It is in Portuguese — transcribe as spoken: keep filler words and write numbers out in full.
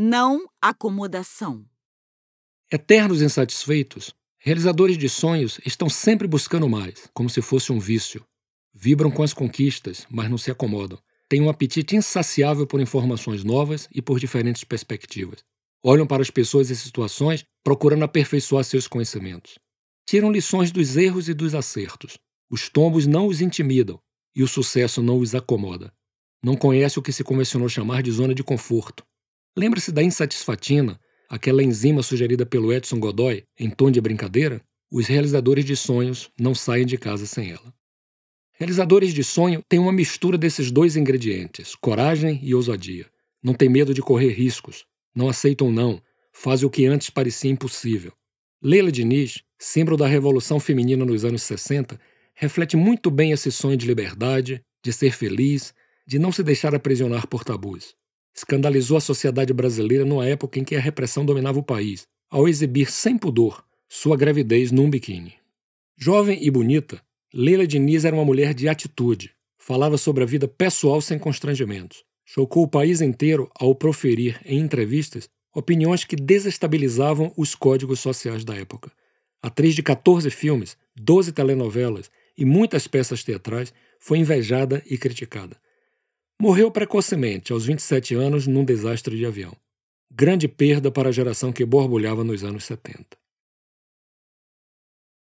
não acomodação. Eternos insatisfeitos, realizadores de sonhos estão sempre buscando mais, como se fosse um vício. Vibram com as conquistas, mas não se acomodam. Têm um apetite insaciável por informações novas e por diferentes perspectivas. Olham para as pessoas e situações procurando aperfeiçoar seus conhecimentos. Tiram lições dos erros e dos acertos. Os tombos não os intimidam e o sucesso não os acomoda. Não conhece o que se convencionou chamar de zona de conforto. Lembra-se da insatisfatina, aquela enzima sugerida pelo Edson Godoy, em tom de brincadeira? Os realizadores de sonhos não saem de casa sem ela. Realizadores de sonho têm uma mistura desses dois ingredientes, coragem e ousadia. Não têm medo de correr riscos, não aceitam não, fazem o que antes parecia impossível. Leila Diniz, símbolo da revolução feminina nos anos sessenta, reflete muito bem esse sonho de liberdade, de ser feliz, de não se deixar aprisionar por tabus. Escandalizou a sociedade brasileira numa época em que a repressão dominava o país, ao exibir sem pudor sua gravidez num biquíni. Jovem e bonita, Leila Diniz era uma mulher de atitude. Falava sobre a vida pessoal sem constrangimentos. Chocou o país inteiro ao proferir, em entrevistas, opiniões que desestabilizavam os códigos sociais da época. Atriz de catorze filmes, doze telenovelas e muitas peças teatrais, foi invejada e criticada. Morreu precocemente, aos vinte e sete anos, num desastre de avião. Grande perda para a geração que borbulhava nos anos setenta.